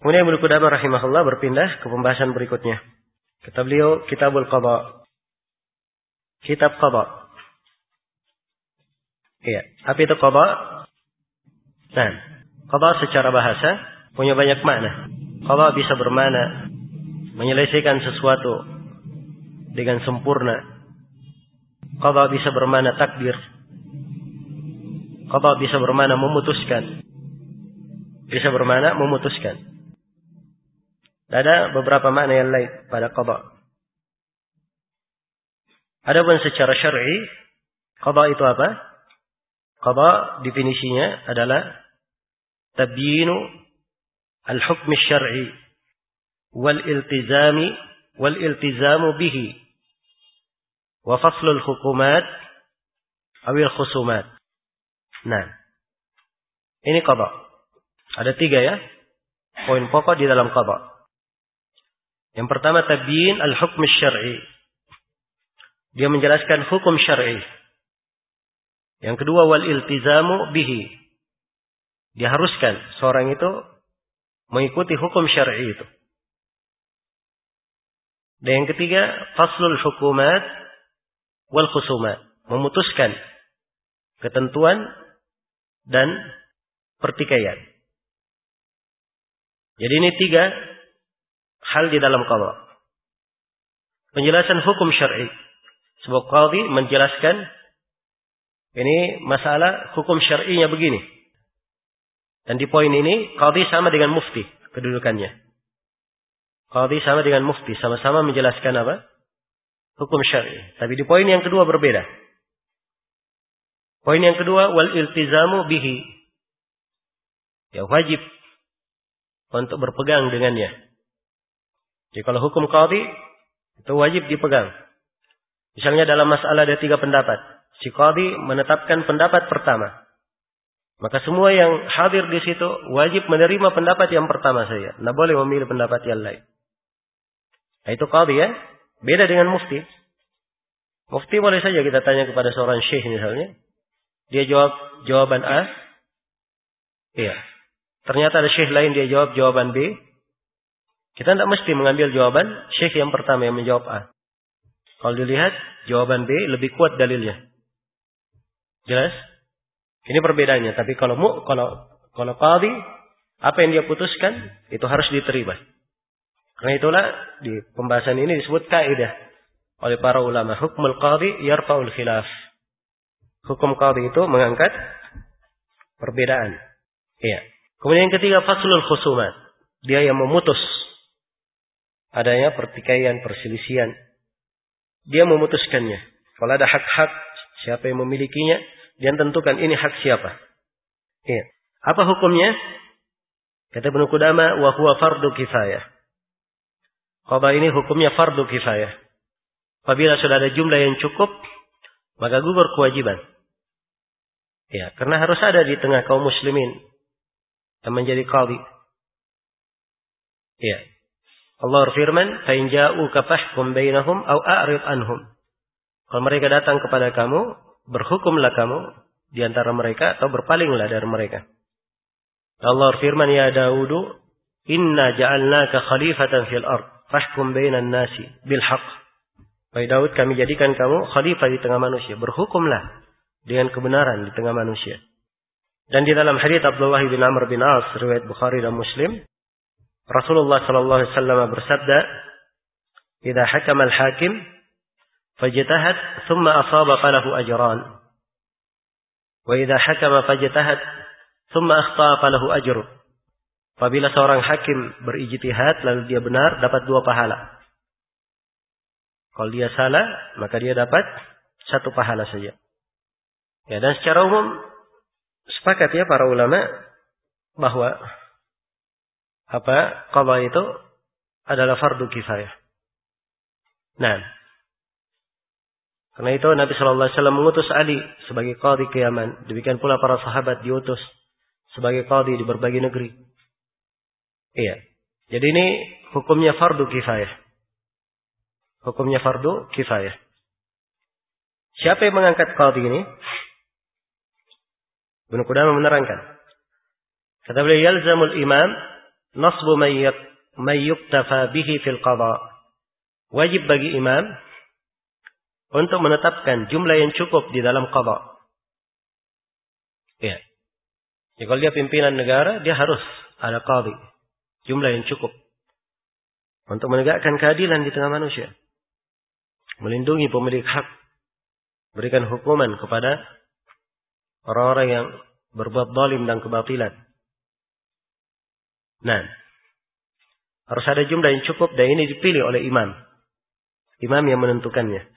Kemudian Ibnu Qudamah rahimahullah berpindah ke pembahasan berikutnya. Kata beliau, Kitabul Qadha. Kitab Qadha. Iya, apa itu Qadha? Nah, Qadha secara bahasa punya banyak makna. Qadha bisa bermakna menyelesaikan sesuatu dengan sempurna. Qadha bisa bermakna takdir. Qadha bisa bermakna memutuskan. Bisa bermakna memutuskan. Ada beberapa makna yang lain pada qadha. Adapun secara syar'i, qadha itu apa? Qadha definisinya adalah tabyinu al-hukm asy-syar'i wal iltizamu bihi wa faslu al-hukumat aw al-khusumat. Nah, ini qadha. Ada 3 ya. Poin pokok di dalam qadha. Yang pertama tabyin al-hukm asy-syar'i. Dia menjelaskan hukum syar'i. Yang kedua wal iltizamu bihi. Dia haruskan seorang itu mengikuti hukum syar'i itu. Dan yang ketiga faslul hukumat wal khusumat. Memutuskan ketentuan dan pertikaian. Jadi ini 3 hal di dalam qadha. Penjelasan hukum syar'i. Sebuah qadhi menjelaskan ini masalah hukum syar'inya begini. Dan di poin ini qadhi sama dengan mufti kedudukannya. Qadhi sama dengan mufti, sama-sama menjelaskan apa? Hukum syar'i. Tapi di poin yang kedua berbeda. Poin yang kedua wal iltizamu bihi. Ya wajib untuk berpegang dengannya. Jadi kalau hukum qadhi itu wajib dipegang. Misalnya dalam masalah ada 3 pendapat. Si qadhi menetapkan pendapat pertama. Maka semua yang hadir di situ wajib menerima pendapat yang pertama saja. Tidak boleh memilih pendapat yang lain. Nah, itu qadhi ya. Beda dengan mufti. Mufti boleh saja kita tanya kepada seorang syekh misalnya. Dia jawab jawaban A. Iya. Ternyata ada syekh lain dia jawab jawaban B. Kita tidak mesti mengambil jawaban syekh yang pertama yang menjawab A. Kalau dilihat jawaban B lebih kuat dalilnya. Jelas? Ini perbedaannya. Tapi kalau qadhi, apa yang dia putuskan itu harus diterima. Karena itulah di pembahasan ini disebut kaidah oleh para ulama. Hukmul qadhi yarfa'ul khilaf. Hukum qadhi itu mengangkat perbedaan. Iya. Kemudian yang ketiga faslul khusumat. Dia yang memutus adanya pertikaian, perselisihan. Dia memutuskannya. Kalau ada hak-hak, siapa yang memilikinya, dia tentukan ini hak siapa. Iya. Apa hukumnya? Kata Ibnu Qudamah, wa huwa fardu kifayah. Qadha ini hukumnya fardu kifayah. Apabila sudah ada jumlah yang cukup, maka gugur kewajiban. Ya, karena harus ada di tengah kaum muslimin yang menjadi qadhi. Ya. Allah berfirman, "Fa in ja'uka fahkum bainahum aw a'rid anhum." Kalau mereka datang kepada kamu, berhukumlah kamu di antara mereka atau berpalinglah dari mereka. Allah berfirman, "Ya Daudu, inna ja'alnaka khalifatan fil ard, fahkum bainan nasi bil haqq." Wahai Daud, kami jadikan kamu khalifah di tengah manusia, berhukumlah dengan kebenaran di tengah manusia. Dan di dalam hadits Abdullah bin Amr bin As riwayat Bukhari dan Muslim, Rasulullah sallallahu alaihi wasallam bersabda, "Idza hakama al-hakim fajtahad thumma asaba falahu ajran. Wa idza hakama fajtahad thumma akhta'a falahu ajr." Apabila seorang hakim berijtihad lalu dia benar, dapat 2 pahala. Kalau dia salah, maka dia dapat 1 pahala saja. Ya, dan secara umum sepakat ya para ulama bahwa qadha itu adalah fardu kifayah. Nah, karena itu Nabi sallallahu alaihi wasallam mengutus Ali sebagai qadhi ke Yaman. Demikian pula para sahabat diutus sebagai qadhi di berbagai negeri. Iya. Jadi ini hukumnya fardu kifayah. Hukumnya fardu kifayah. Siapa yang mengangkat qadhi ini? Ibnu Qudamah menerangkan. Kata beliau, yalzamul imam nasbu may yuktafa bihi fil qada. Wajib bagi imam untuk menetapkan jumlah yang cukup di dalam qada. Ya. Jadi kalau dia pimpinan negara, dia harus ada qadhi. Jumlah yang cukup. Untuk menegakkan keadilan di tengah manusia. Melindungi pemilik hak. Berikan hukuman kepada orang-orang yang berbuat zalim dan kebatilan. Nah, harus ada jumlah yang cukup dan ini dipilih oleh imam. Imam yang menentukannya.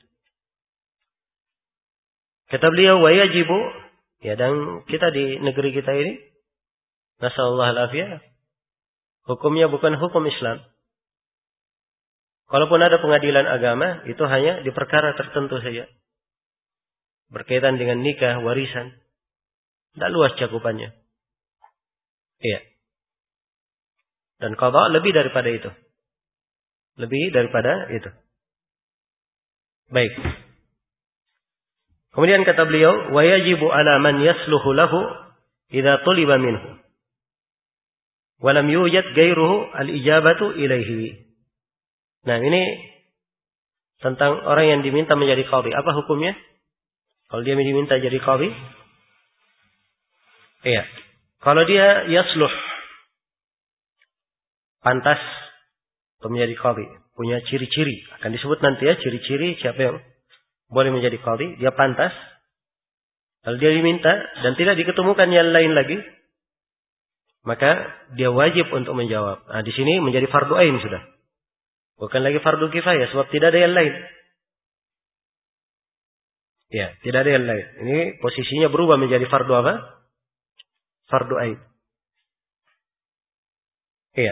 Kata beliau, wa yajibu, ya, dan kita di negeri kita ini, nasallallahu alaihi, hukumnya bukan hukum Islam. Kalaupun ada pengadilan agama, itu hanya di perkara tertentu saja. Berkaitan dengan nikah, warisan. Tidak luas cakupannya. Iya. Dan qada lebih daripada itu. Lebih daripada itu. Baik. Kemudian kata beliau, wa yajibu ala man yasluhu lahu idza tuliba minhu. Wa lam yujad ghairuhu al-ijabatu ilaihi. Nah, ini tentang orang yang diminta menjadi qadhi. Apa hukumnya? Kalau dia diminta jadi qadhi? Iya. Kalau dia yasluh, pantas untuk menjadi qadhi, punya ciri-ciri. Akan disebut nanti ya ciri-ciri siapa yang boleh menjadi qadhi, dia pantas. Kalau dia diminta dan tidak diketemukan yang lain lagi, maka dia wajib untuk menjawab. Nah, di sini menjadi fardu ain sudah. Bukan lagi fardu kifayah sebab tidak ada yang lain. Ya, tidak ada yang lain. Ini posisinya berubah menjadi fardu apa? Fardu ain. Iya.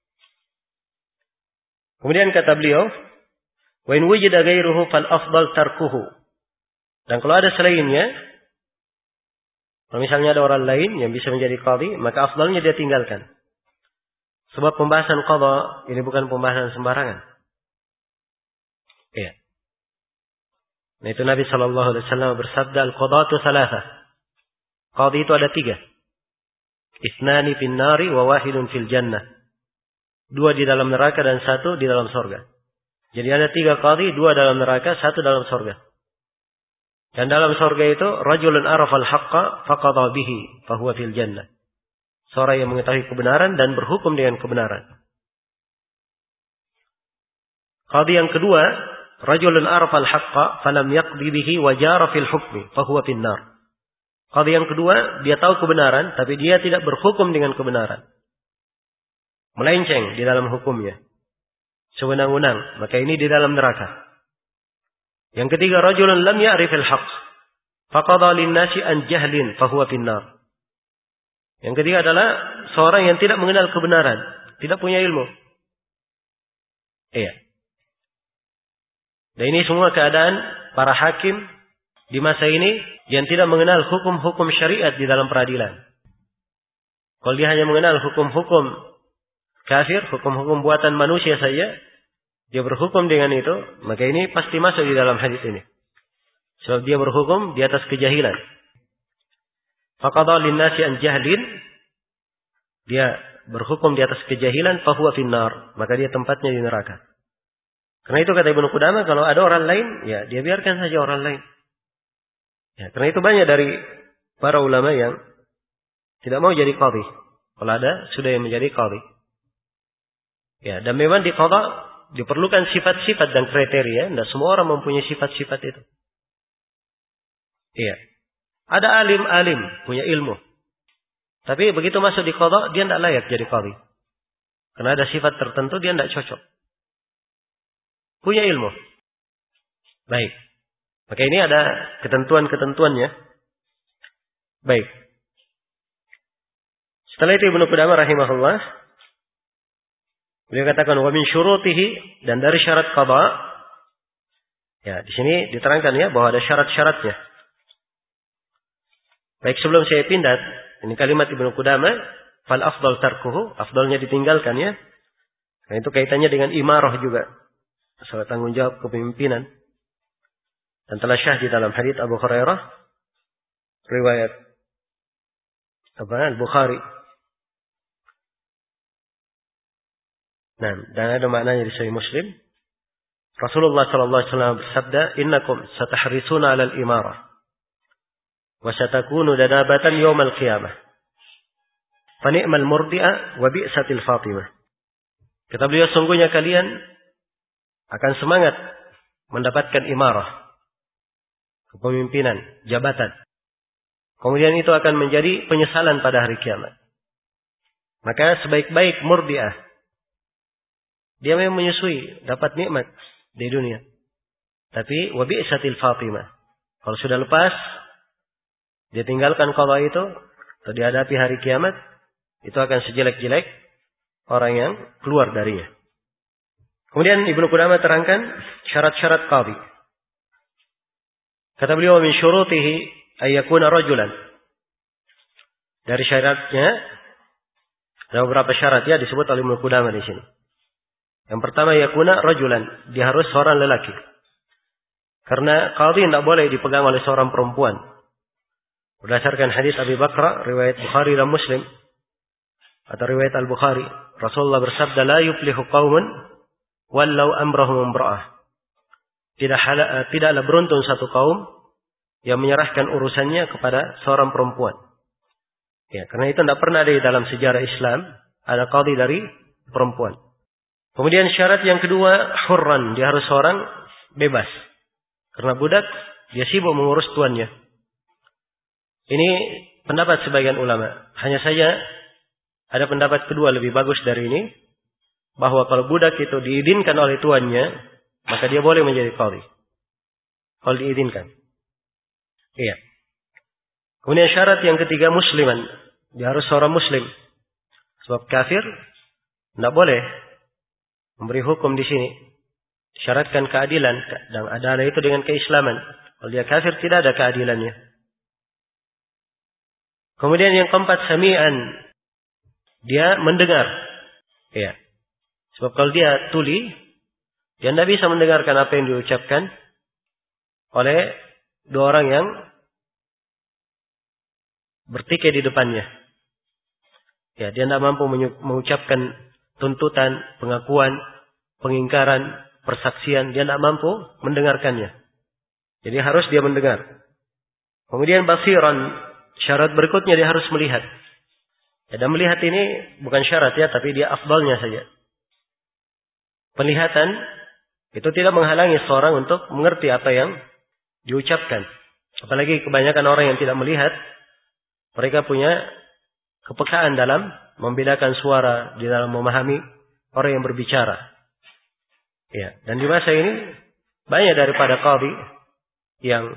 Kemudian kata beliau, wa in wujida ghairuhu fal afdal tarkuhu. Dan kalau ada selainnya, kalau misalnya ada orang lain yang bisa menjadi qadhi, maka afdalnya dia tinggalkan. Sebab pembahasan qadha ini bukan pembahasan sembarangan. Iya. Nah, itu Nabi sallallahu alaihi wasallam bersabda, al-qadatu tsalatsa. Qadhi itu ada 3. Ithnani fin nari wa wahidun fil jannah. 2 di dalam neraka dan 1 di dalam surga. Jadi ada 3 qadhi, 2 dalam neraka, 1 dalam surga. Dan dalam surga itu rajulun arafal haqqa faqadha bihi fa huwa fil jannah. Seorang yang mengetahui kebenaran dan berhukum dengan kebenaran. Qadhi yang kedua, rajulun arafal haqqa falam yaqdi bihi wa jara fil hukmi fa huwa fin nar. Qadhi yang kedua, dia tahu kebenaran tapi dia tidak berhukum dengan kebenaran. Melenceng di dalam hukumnya. Sewenang-wenang, maka ini di dalam neraka. Yang ketiga, rajulun lam ya'rifil haqq faqadha lin-nasi an jahlin fa huwa fin nar. Yang ketiga adalah seorang yang tidak mengenal kebenaran, tidak punya ilmu. Iya. Dan ini semua keadaan para hakim di masa ini yang tidak mengenal hukum-hukum syariat di dalam peradilan. Kalau dia hanya mengenal hukum-hukum kafir, hukum-hukum buatan manusia saja, dia berhukum dengan itu, maka ini pasti masuk di dalam hadis ini. Sebab dia berhukum di atas kejahilan. Faqadha lin-nasi an jahlin, dia berhukum di atas kejahilan, fa huwa fin nar, maka dia tempatnya di neraka. Karena itu kata Ibnu Qudamah, kalau ada orang lain, ya dia biarkan saja orang lain. Ya, karena itu banyak dari para ulama yang tidak mau jadi qadhi. Kalau ada sudah yang menjadi qadhi. Ya, dan memang di qadha diperlukan sifat-sifat dan kriteria. Tidak semua orang mempunyai sifat-sifat itu. Iya. Ada alim-alim punya ilmu. Tapi begitu masuk di qadha, dia tidak layak jadi qadhi. Karena ada sifat tertentu dia tidak cocok. Punya ilmu. Baik. Maka ini ada ketentuan-ketentuannya. Baik. Setelah itu Ibnu Qudamah rahimahullah, beliau katakan wa min syurutihi, dan dari syarat qadha. Ya, di sini diterangkan ya bahwa ada syarat-syaratnya. Baik, sebelum saya pindah, ini kalimat Ibnu Qudamah, fal afdal tarkuhu, afdalnya ditinggalkan ya. Nah, itu kaitannya dengan imarah juga. Soal tanggung jawab kepemimpinan. Dan telah syah di dalam hadits Abu Hurairah, riwayat Al-Bukhari. Nah, dan ada maknanya di Sahih Muslim. Rasulullah sallallahu alaihi wasallam bersabda, "Innakum satahrisuna 'alal imarah wa satakunu danabatan yaumal qiyamah. Fa ni'mal murdi'a wa bi'satil fatimah." Kata beliau, sungguhnya kalian akan semangat mendapatkan imarah, kepemimpinan, jabatan. Kemudian itu akan menjadi penyesalan pada hari kiamat. Maka sebaik-baik murdi'ah, dia memang menyusui, dapat nikmat di dunia. Tapi wabi'satil fatimah, kalau sudah lepas, dia tinggalkan qada itu, atau dihadapi hari kiamat, itu akan sejelek-jelek orang yang keluar darinya. Kemudian Ibnu Qudamah terangkan syarat-syarat qadhi. Kata beliau, min syurutihi ayyakuna rajulan. Dari syaratnya ada beberapa syarat ya disebut oleh Ibnu Qudamah di sini. Yang pertama, yakuna rajulan, dia harus seorang lelaki. Karena qadhi tidak boleh dipegang oleh seorang perempuan. Berdasarkan hadis Abi Bakr riwayat Bukhari dan Muslim atau riwayat Al-Bukhari, Rasulullah bersabda, la yuflihu qaumun wallau amrahum imra'ah. Tidaklah beruntung satu kaum yang menyerahkan urusannya kepada seorang perempuan. Ya, karena itu tidak pernah ada di dalam sejarah Islam ada qadhi dari perempuan. Kemudian syarat yang kedua, hurran, dia harus seorang bebas. Karena budak, dia sibuk mengurus tuannya. Ini pendapat sebagian ulama. Hanya saja ada pendapat kedua lebih bagus dari ini, bahwa kalau budak itu diizinkan oleh tuannya, maka dia boleh menjadi qadhi. Kalau diizinkan. Iya. Kemudian syarat yang ketiga, musliman. Dia harus seorang muslim. Sebab kafir tidak boleh memberi hukum di sini. Syaratkan keadilan, dan adalah itu dengan keislaman. Kalau dia kafir tidak ada keadilannya. Kemudian yang keempat, sami'an. Dia mendengar. Ya. Sebab kalau dia tuli, dia tidak bisa mendengarkan apa yang diucapkan oleh dua orang yang bertikai di depannya. Ya, dia tidak mampu mengucapkan tuntutan, pengakuan, pengingkaran, persaksian, dia tidak mampu mendengarkannya. Jadi harus dia mendengar. Kemudian basiran, syarat berikutnya dia harus melihat. Ya, dan melihat ini bukan syarat ya, tapi dia afdalnya saja. Penglihatan itu tidak menghalangi seorang untuk mengerti apa yang diucapkan. Apalagi kebanyakan orang yang tidak melihat, mereka punya kepekaan dalam membedakan suara, di dalam memahami orang yang berbicara. Ya, dan di masa ini banyak daripada qadhi yang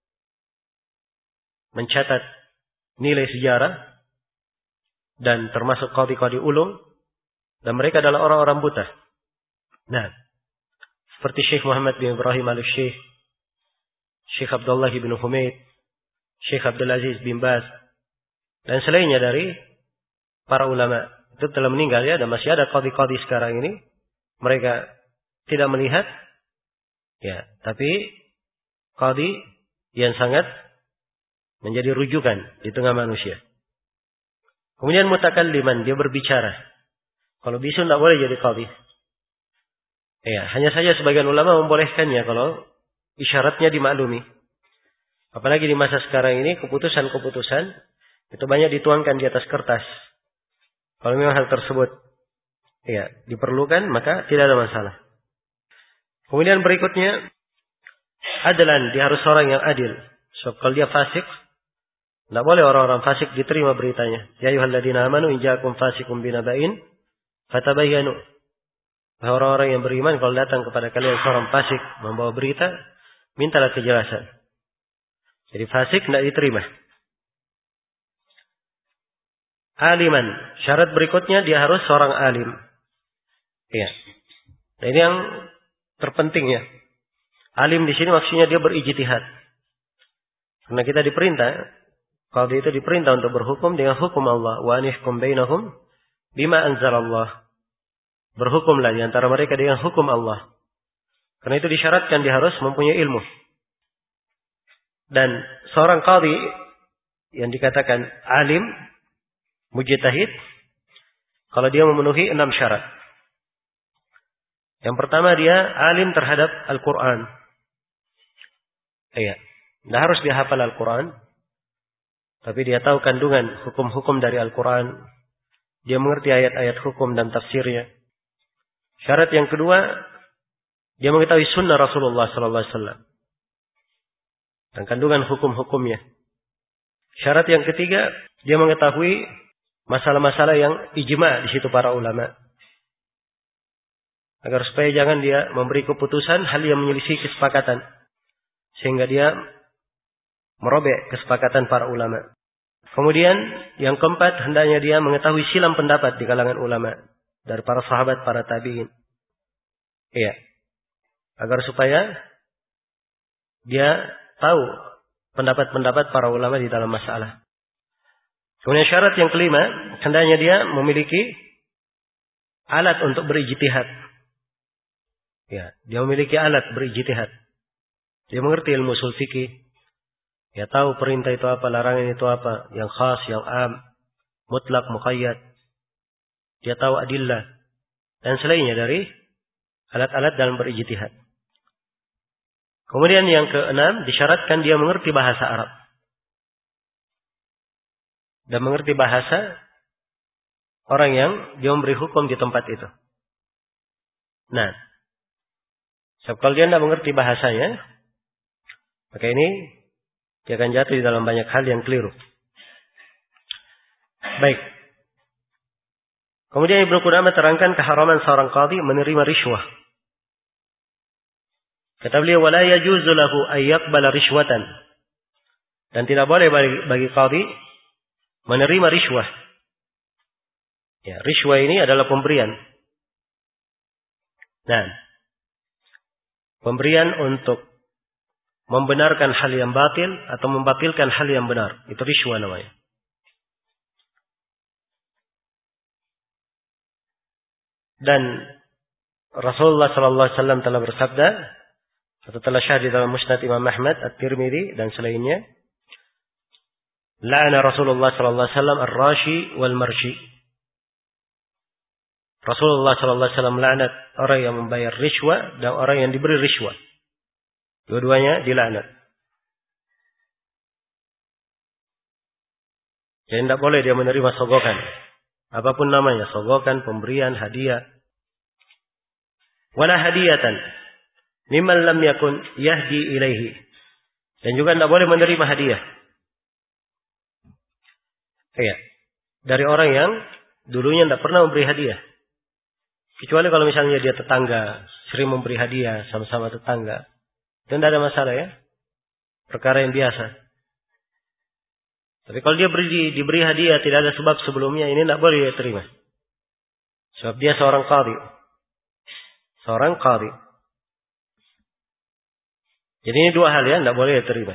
mencatat nilai sejarah dan termasuk qadhi-qadhi ulung, dan mereka adalah orang-orang buta. Nah, seperti Syekh Muhammad bin Ibrahim al-Syekh, Syekh Abdullah bin Humaid, Syekh Abdul Aziz bin Baz, dan selainnya dari para ulama itu telah meninggal ya, dan masih ada qadhi-qadhi sekarang ini mereka tidak melihat ya, tapi qadhi yang sangat menjadi rujukan di tengah manusia. Kemudian mutakalliman, dia berbicara. Kalau bisu tidak boleh jadi qadhi. Ya, hanya saja sebagian ulama membolehkannya kalau isyaratnya dimaklumi. Apalagi di masa sekarang ini keputusan-keputusan itu banyak dituangkan di atas kertas. Kalau memang hal tersebut ya diperlukan, maka tidak ada masalah. Kemudian berikutnya, adalan, dia harus orang yang adil. So, kalau dia fasik, tidak boleh orang-orang fasik diterima beritanya. Ya ayyuhalladzina amanu in ja'akum fasiqun binaba'in fatabayyanu. Orang-orang yang beriman, kalau datang kepada kalian seorang fasik membawa berita, mintalah kejelasan. Jadi fasik tidak diterima. Aliman, syarat berikutnya dia harus seorang alim. Ya. Nah, ini yang terpenting ya. Alim di sini maksudnya dia berijtihad. Karena kita diperintah, kalau dia itu diperintah untuk berhukum dengan hukum Allah. Wa anihkum bainahum bima anzalallah. Berhukumlah di antara mereka dengan hukum Allah. Karena itu disyaratkan dia harus mempunyai ilmu. Dan seorang qadhi yang dikatakan alim, mujtahid, kalau dia memenuhi 6 syarat. Yang pertama, dia alim terhadap Al-Quran. Iya. Tidak harus dia hafal Al-Quran. Tapi dia tahu kandungan hukum-hukum dari Al-Quran. Dia mengerti ayat-ayat hukum dan tafsirnya. Syarat yang kedua, dia mengetahui sunnah Rasulullah sallallahu alaihi wasallam dan kandungan hukum-hukumnya. Syarat yang ketiga, dia mengetahui masalah-masalah yang ijma' di situ para ulama. Agar supaya jangan dia memberi keputusan hal yang menyelisih kesepakatan. Sehingga dia merobek kesepakatan para ulama. Kemudian yang keempat, hendaknya dia mengetahui silang pendapat di kalangan ulama. Dari para sahabat, para tabi'in. Iya. Agar supaya dia tahu pendapat-pendapat para ulama di dalam masalah. Kemudian syarat yang kelima, hendaknya dia memiliki alat untuk berijtihad. Ya, dia memiliki alat berijtihad. Dia mengerti ilmu ushul fikih. Dia tahu perintah itu apa, larangan itu apa, yang khas, yang am, mutlak, muqayyad. Dia tahu adillah dan selainnya dari alat-alat dalam berijtihad. Kemudian yang keenam, disyaratkan dia mengerti bahasa Arab. Dan mengerti bahasa orang yang dia memberi hukum di tempat itu. Nah, sebab kalau dia tidak mengerti bahasanya, maka ini dia akan jatuh di dalam banyak hal yang keliru. Baik. Kemudian Ibnu Qudamah terangkan keharaman seorang qadhi menerima rishwah. Kata beliau, wala yajuzu lahu ay yaqbala rishwatan. Dan tidak boleh bagi qadhi menerima rishwah. Ya, rishwah ini adalah pemberian. Nah, pemberian untuk membenarkan hal yang batil atau membatilkan hal yang benar. Itu rishwah namanya. Dan Rasulullah sallallahu alaihi wasallam telah bersabda, atau telah syahid dalam Musnad Imam Ahmad, At-Tirmidzi dan selainnya, la'ana Rasulullah sallallahu alaihi wasallam ar-rashi wal marshi. Rasulullah sallallahu alaihi wasallam melaknat orang yang membayar rishwah dan orang yang diberi rishwah. Dua-duanya dilaknat. Jadi tidak boleh dia menerima sogokan. Apapun namanya, sogokan, pemberian, hadiah. Wala hadiyatan mimman lam yakun yahdi ilaihi. Dan juga tidak boleh menerima hadiah. Iya. Dari orang yang dulunya tidak pernah memberi hadiah. Kecuali kalau misalnya dia tetangga, sering memberi hadiah sama-sama tetangga. Itu tidak ada masalah ya. Perkara yang biasa. Tapi kalau dia diberi hadiah tidak ada sebab sebelumnya, ini tidak boleh dia terima. Sebab dia seorang qadhi. Seorang qadhi. Jadi ini dua hal ya, tidak boleh dia terima.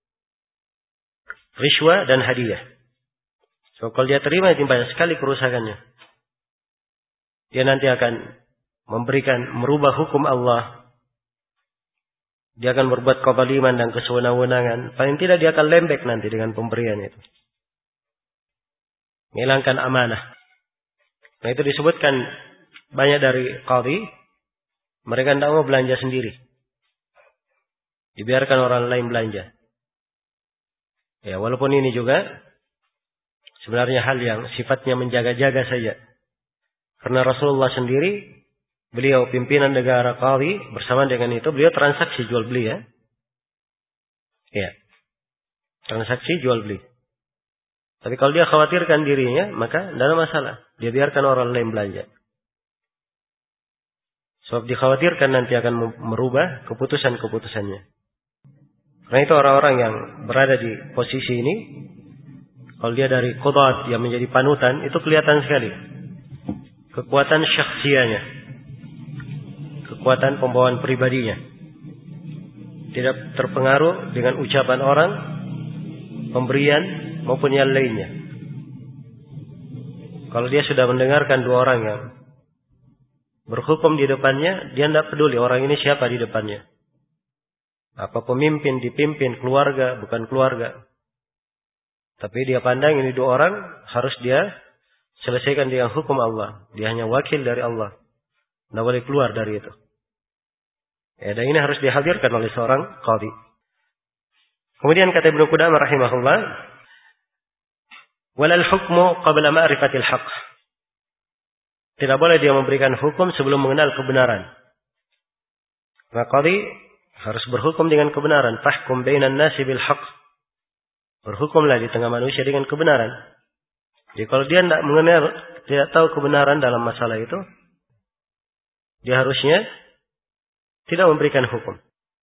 Rishwah dan hadiah. So, kalau dia terima, itu banyak sekali kerusakannya. Dia nanti akan merubah hukum Allah. Dia akan berbuat kezaliman dan kesewenang-wenangan. Paling tidak dia akan lembek nanti dengan pemberian itu. Menghilangkan amanah. Nah itu disebutkan banyak dari qadhi. Mereka tidak mau belanja sendiri. Dibiarkan orang lain belanja. Ya walaupun ini juga sebenarnya hal yang sifatnya menjaga-jaga saja. Karena Rasulullah sendiri, beliau pimpinan negara qadhi, bersama dengan itu beliau transaksi jual beli ya. Ya. Transaksi jual beli. Tapi kalau dia khawatirkan dirinya, maka tidak ada masalah. Dia biarkan orang lain belanja. Sebab dikhawatirkan nanti akan merubah keputusan-keputusannya. Karena itu orang-orang yang berada di posisi ini, kalau dia dari qudat yang menjadi panutan, itu kelihatan sekali. Kekuatan syakhsiyahnya. Kekuatan pembawaan pribadinya. Tidak terpengaruh dengan ucapan orang, pemberian, maupun yang lainnya. Kalau dia sudah mendengarkan dua orang yang berhukum di depannya, dia tidak peduli orang ini siapa di depannya. Apa pemimpin, dipimpin, keluarga, bukan keluarga. Tapi dia pandang ini dua orang, harus dia selesaikan dengan hukum Allah. Dia hanya wakil dari Allah. Tidak boleh keluar dari itu. Ya, dan ini harus dihadirkan oleh seorang qadhi. Kemudian kata Ibnu Qudamah rahimahullah, walal hukmu qabla ma'rifatil haqq. Tidak boleh dia memberikan hukum sebelum mengenal kebenaran. Maka qadhi harus berhukum dengan kebenaran. Fahkum bainan nasi bil haqq. Berhukumlah di tengah manusia dengan kebenaran. Jadi kalau dia tidak mengenal, tidak tahu kebenaran dalam masalah itu, dia harusnya tidak memberikan hukum.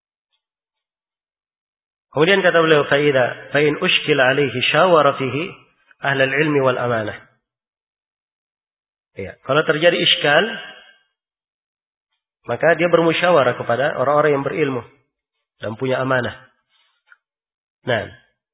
Kemudian kata beliau, fa in ushkila alaihi syawara fihi ahlul ilmi wal amanah. Ya, kalau terjadi iskal, maka dia bermusyawarah kepada orang-orang yang berilmu dan punya amanah. Nah,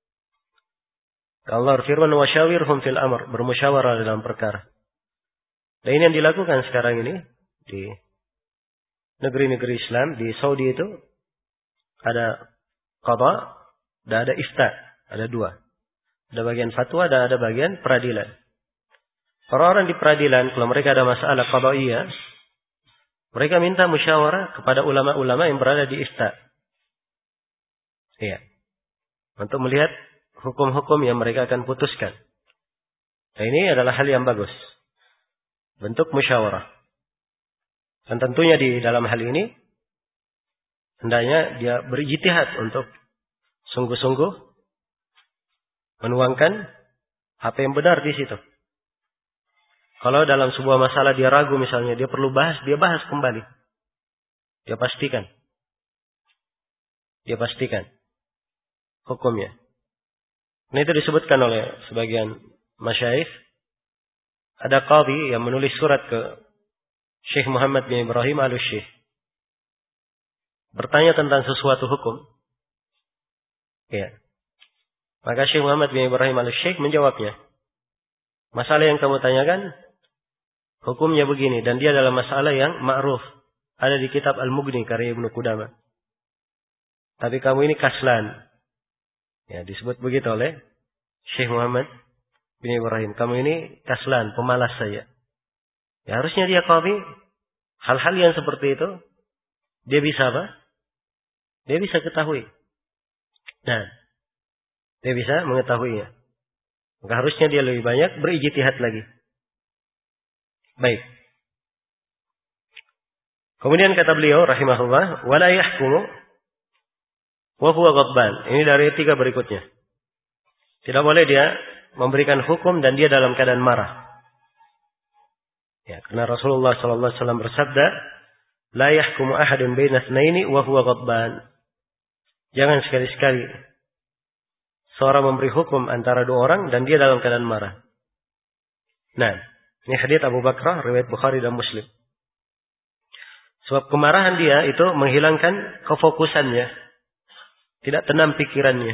Allah firman wasyawirhum fil amr, bermusyawarah dalam perkara. Dan ini yang dilakukan sekarang ini di negeri-negeri Islam. Di Saudi itu ada qadha dan ada ifta, ada dua. Ada bagian fatwa dan ada bagian peradilan. Orang-orang di peradilan, kalau mereka ada masalah qadha'iyah, mereka minta musyawarah kepada ulama-ulama yang berada di ifta. Iya. Untuk melihat hukum-hukum yang mereka akan putuskan. Nah, ini adalah hal yang bagus. Bentuk musyawarah. Dan tentunya di dalam hal ini, hendaknya dia berijtihad untuk sungguh-sungguh menuangkan apa yang benar di situ. Kalau dalam sebuah masalah dia ragu misalnya, dia perlu bahas, dia bahas kembali. Dia pastikan. Dia pastikan hukumnya. Nah, itu disebutkan oleh sebagian masyayikh. Ada qadhi yang menulis surat ke Syekh Muhammad bin Ibrahim al-Syekh. Bertanya tentang sesuatu hukum. Ya. Maka Syekh Muhammad bin Ibrahim al-Syekh menjawabnya. Masalah yang kamu tanyakan, hukumnya begini. Dan dia adalah masalah yang ma'ruf. Ada di kitab Al-Mughni karya Ibnu Qudamah. Tapi kamu ini kaslan. Ya, disebut begitu oleh Syekh Muhammad bin Ibrahim. Kamu ini kaslan, pemalas saja. Ya, harusnya dia qadhi. Hal-hal yang seperti itu, dia bisa apa? Dia bisa ketahui. Nah, dia bisa mengetahuinya. Maka harusnya dia lebih banyak berijtihad lagi. Baik. Kemudian kata beliau rahimahullah, wala yahkumu wa huwa ghadban. Ini dari 3 berikutnya. Tidak boleh dia memberikan hukum dan dia dalam keadaan marah. Ya, karena Rasulullah sallallahu alaihi wasallam bersabda, la yahkumu ahadun baina itsnaini wa huwa ghadban. Jangan sekali-sekali seorang memberi hukum antara 2 orang dan dia dalam keadaan marah. Nah, ini hadits Abu Bakrah riwayat Bukhari dan Muslim. Sebab kemarahan dia itu menghilangkan kefokusannya. Tidak tenang pikirannya.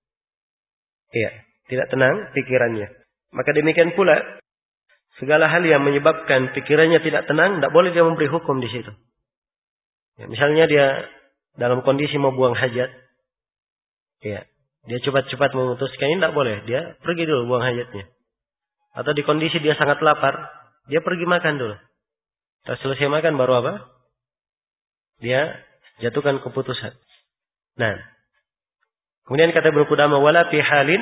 Iya, tidak tenang pikirannya. Maka demikian pula, segala hal yang menyebabkan pikirannya tidak tenang, tidak boleh dia memberi hukum di situ. Ya, misalnya dia dalam kondisi mau buang hajat. Iya, dia cepat-cepat memutuskan, ini tidak boleh. Dia pergi dulu buang hajatnya. Atau di kondisi dia sangat lapar, dia pergi makan dulu. Setelah selesai makan baru apa? Dia jatuhkan keputusan. Nah, kemudian kata Ibnu Qudamah, wala fi halin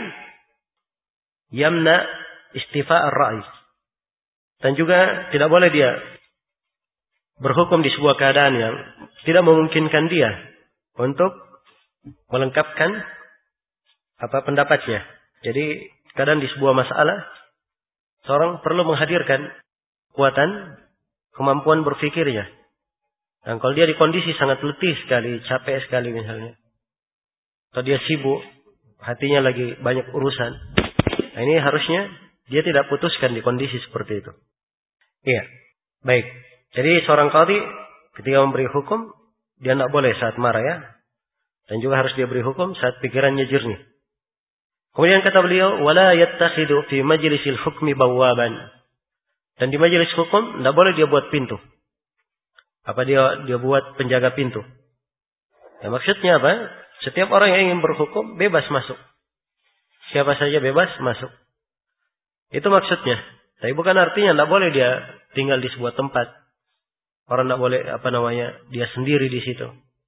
yamna istifa' ar-ra'i. Dan juga tidak boleh dia berhukum di sebuah keadaan yang tidak memungkinkan dia untuk melengkapkan pendapatnya. Jadi kadang di sebuah masalah seorang perlu menghadirkan kekuatan kemampuan berfikirnya. Dan kalau dia di kondisi sangat letih sekali, capek sekali misalnya, atau dia sibuk, hatinya lagi banyak urusan, nah ini harusnya dia tidak putuskan di kondisi seperti itu. Iya, baik. Jadi seorang qadhi ketika memberi hukum, dia tidak boleh saat marah ya. Dan juga harus dia beri hukum saat pikirannya jernih. Kemudian kata beliau, wala yattakhidu fi majlisil hukmi bawwaban. Dan di majelis hukum tidak boleh dia buat pintu. Apa dia buat penjaga pintu? Ya, maksudnya apa? Setiap orang yang ingin berhukum bebas masuk. Siapa saja bebas masuk. Itu maksudnya. Tapi bukan artinya tidak boleh dia tinggal di sebuah tempat. Orang tidak boleh dia sendiri di situ.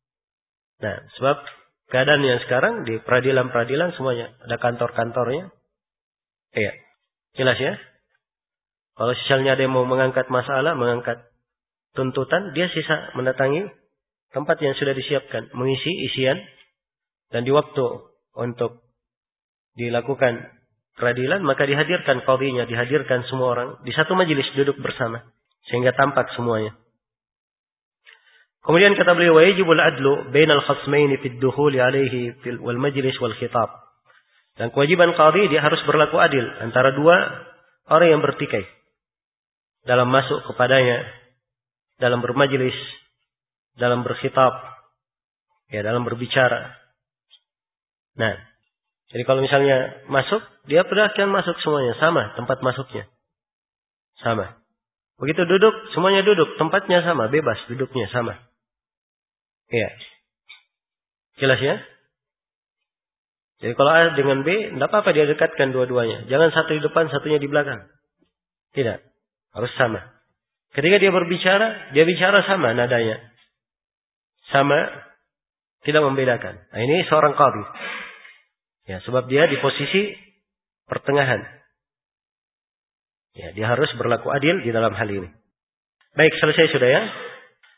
Nah, sebab keadaan yang sekarang di peradilan-peradilan semuanya ada kantor-kantornya. Iya. Jelas ya? Kalau misalnya ada yang mau mengangkat masalah, mengangkat tuntutan, dia sisa mendatangi tempat yang sudah disiapkan, mengisi isian, dan di waktu untuk dilakukan peradilan, maka dihadirkan qadhinya, dihadirkan semua orang di satu majelis duduk bersama, sehingga tampak semuanya. Kemudian kata beliau, wajibul adlu bainal khasmaini fid dukhuli alaihi wal majlis wal khitab. Dan kewajiban qadhi dia harus berlaku adil antara dua orang yang bertikai dalam masuk kepadanya, dalam bermajlis, dalam berkhitab, ya dalam berbicara. Nah, jadi kalau misalnya masuk, dia perlakukan masuk semuanya sama, tempat masuknya sama. Begitu duduk, semuanya duduk, tempatnya sama, bebas duduknya sama. Iya. Jelas ya? Jadi kalau A dengan B, tidak apa-apa dia dekatkan dua-duanya. Jangan satu di depan, satunya di belakang. Tidak. Harus sama. Ketika dia berbicara, dia bicara sama nadanya. Sama, tidak membedakan. Nah, ini seorang qadhi. Ya, sebab dia di posisi pertengahan. Ya, dia harus berlaku adil di dalam hal ini. Baik, selesai sudah ya.